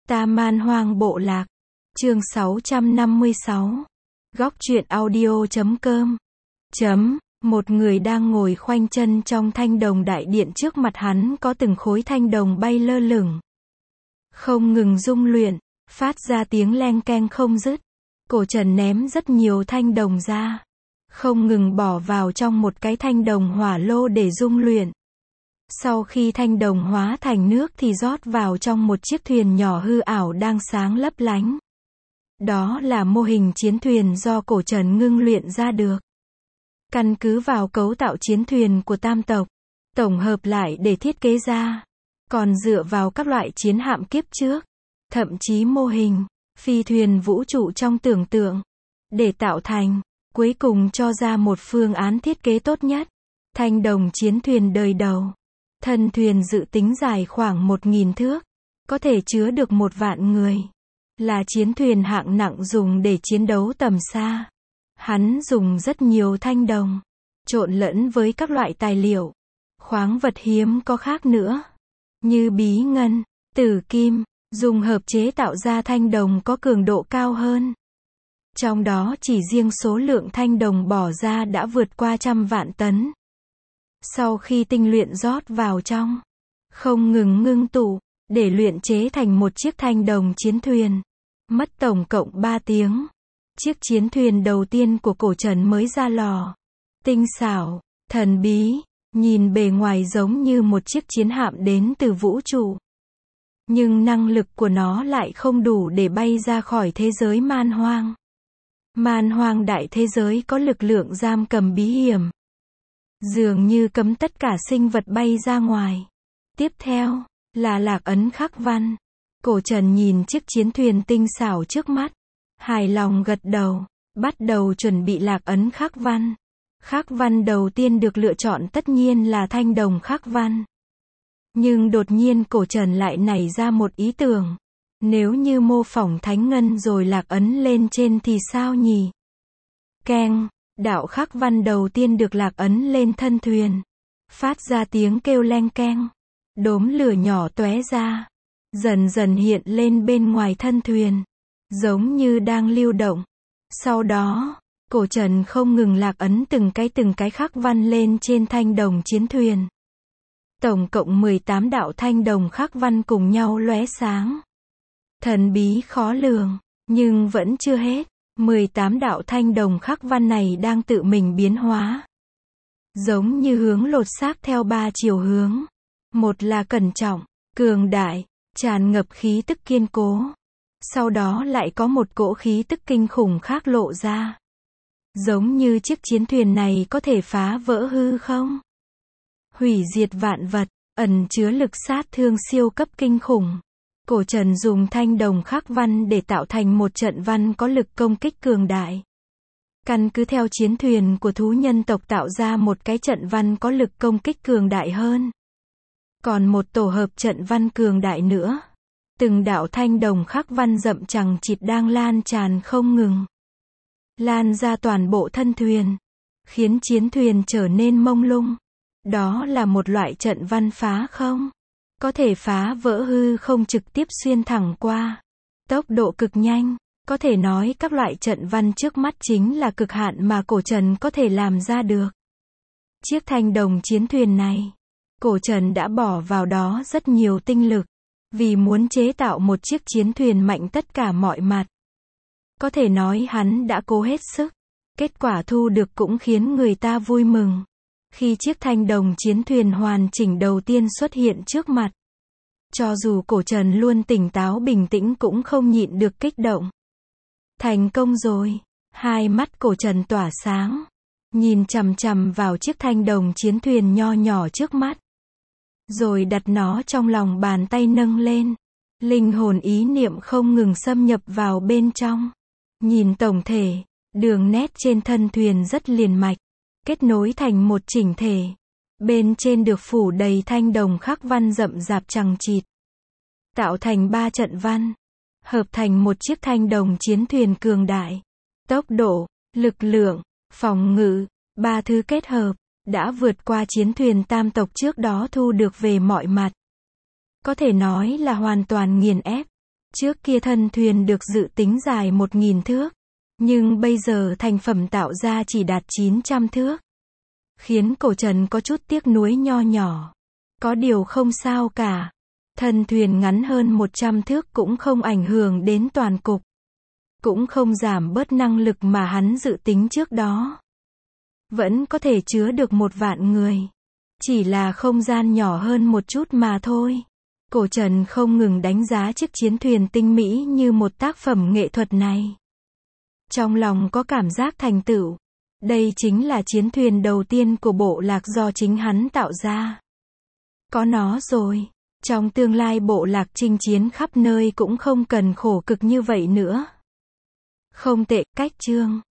Ta Man Hoang Bộ Lạc. Chương 656. Góc truyện audio.com. Một người đang ngồi khoanh chân trong thanh đồng đại điện, trước mặt hắn có từng khối thanh đồng bay lơ lửng, không ngừng rung luyện, phát ra tiếng leng keng không dứt. Cổ Trần ném rất nhiều thanh đồng ra, không ngừng bỏ vào trong một cái thanh đồng hỏa lô để rung luyện. Sau khi thanh đồng hóa thành nước thì rót vào trong một chiếc thuyền nhỏ hư ảo đang sáng lấp lánh. Đó là mô hình chiến thuyền do Cổ Trần ngưng luyện ra được. Căn cứ vào cấu tạo chiến thuyền của Tam tộc, tổng hợp lại để thiết kế ra. Còn dựa vào các loại chiến hạm kiếp trước, thậm chí mô hình phi thuyền vũ trụ trong tưởng tượng, để tạo thành, cuối cùng cho ra một phương án thiết kế tốt nhất. Thanh đồng chiến thuyền đời đầu. Thân thuyền dự tính dài khoảng 1.000 thước, có thể chứa được 1.000.000 người. Là chiến thuyền hạng nặng dùng để chiến đấu tầm xa. Hắn dùng rất nhiều thanh đồng, trộn lẫn với các loại tài liệu, khoáng vật hiếm có khác nữa, như bí ngân, tử kim, dùng hợp chế tạo ra thanh đồng có cường độ cao hơn. Trong đó chỉ riêng số lượng thanh đồng bỏ ra đã vượt qua 100.000 tấn. Sau khi tinh luyện rót vào trong, không ngừng ngưng tụ, để luyện chế thành một chiếc thanh đồng chiến thuyền. Mất tổng cộng 3 tiếng. Chiếc chiến thuyền đầu tiên của Cổ Trần mới ra lò. Tinh xảo, thần bí, nhìn bề ngoài giống như một chiếc chiến hạm đến từ vũ trụ. Nhưng năng lực của nó lại không đủ để bay ra khỏi thế giới man hoang. Man hoang đại thế giới có lực lượng giam cầm bí hiểm, dường như cấm tất cả sinh vật bay ra ngoài. Tiếp theo là lạc ấn khắc văn. Cổ Trần nhìn chiếc chiến thuyền tinh xảo trước mắt, hài lòng gật đầu, bắt đầu chuẩn bị lạc ấn khắc văn. Khắc văn đầu tiên được lựa chọn tất nhiên là thanh đồng khắc văn. Nhưng đột nhiên Cổ Trần lại nảy ra một ý tưởng. Nếu như mô phỏng thánh ngân rồi lạc ấn lên trên thì sao nhỉ? Keng, đạo khắc văn đầu tiên được lạc ấn lên thân thuyền, phát ra tiếng kêu leng keng. Đốm lửa nhỏ tóe ra, dần dần hiện lên bên ngoài thân thuyền, giống như đang lưu động. Sau đó, Cổ Trần không ngừng lạc ấn từng cái khắc văn lên trên thanh đồng chiến thuyền. Tổng cộng 18 đạo thanh đồng khắc văn cùng nhau lóe sáng. Thần bí khó lường, nhưng vẫn chưa hết. 18 đạo thanh đồng khắc văn này đang tự mình biến hóa, giống như hướng lột xác theo 3 chiều hướng. Một là cẩn trọng, cường đại, tràn ngập khí tức kiên cố. Sau đó lại có một cỗ khí tức kinh khủng khác lộ ra. Giống như chiếc chiến thuyền này có thể phá vỡ hư không, hủy diệt vạn vật, ẩn chứa lực sát thương siêu cấp kinh khủng. Cổ Trần dùng thanh đồng khắc văn để tạo thành một trận văn có lực công kích cường đại. Căn cứ theo chiến thuyền của thú nhân tộc tạo ra một cái trận văn có lực công kích cường đại hơn. Còn một tổ hợp trận văn cường đại nữa. Từng đạo thanh đồng khắc văn rậm chằng chịt đang lan tràn không ngừng, lan ra toàn bộ thân thuyền, khiến chiến thuyền trở nên mông lung. Đó là một loại trận văn phá không, có thể phá vỡ hư không, trực tiếp xuyên thẳng qua. Tốc độ cực nhanh, có thể nói các loại trận văn trước mắt chính là cực hạn mà Cổ Trần có thể làm ra được. Chiếc thanh đồng chiến thuyền này, Cổ Trần đã bỏ vào đó rất nhiều tinh lực, vì muốn chế tạo một chiếc chiến thuyền mạnh tất cả mọi mặt. Có thể nói hắn đã cố hết sức. Kết quả thu được cũng khiến người ta vui mừng. Khi chiếc thanh đồng chiến thuyền hoàn chỉnh đầu tiên xuất hiện trước mặt, cho dù Cổ Trần luôn tỉnh táo bình tĩnh cũng không nhịn được kích động. Thành công rồi. Hai mắt Cổ Trần tỏa sáng, nhìn chằm chằm vào chiếc thanh đồng chiến thuyền nho nhỏ trước mắt, rồi đặt nó trong lòng bàn tay nâng lên. Linh hồn ý niệm không ngừng xâm nhập vào bên trong. Nhìn tổng thể, đường nét trên thân thuyền rất liền mạch, kết nối thành một chỉnh thể. Bên trên được phủ đầy thanh đồng khắc văn rậm rạp chằng chịt, tạo thành 3 trận văn, hợp thành một chiếc thanh đồng chiến thuyền cường đại. Tốc độ, lực lượng, phòng ngự, 3 thứ kết hợp, đã vượt qua chiến thuyền tam tộc trước đó thu được về mọi mặt. Có thể nói là hoàn toàn nghiền ép. Trước kia thân thuyền được dự tính dài 1.000 thước, nhưng bây giờ thành phẩm tạo ra chỉ đạt 900 thước. Khiến Cổ Trần có chút tiếc nuối nho nhỏ. Có điều không sao cả. Thân thuyền ngắn hơn 100 thước cũng không ảnh hưởng đến toàn cục. Cũng không giảm bớt năng lực mà hắn dự tính trước đó. Vẫn có thể chứa được 1.000.000 người. Chỉ là không gian nhỏ hơn một chút mà thôi. Cổ Trần không ngừng đánh giá chiếc chiến thuyền tinh mỹ như một tác phẩm nghệ thuật này. Trong lòng có cảm giác thành tựu. Đây chính là chiến thuyền đầu tiên của bộ lạc do chính hắn tạo ra. Có nó rồi, trong tương lai bộ lạc chinh chiến khắp nơi cũng không cần khổ cực như vậy nữa. Không tệ, cách chương.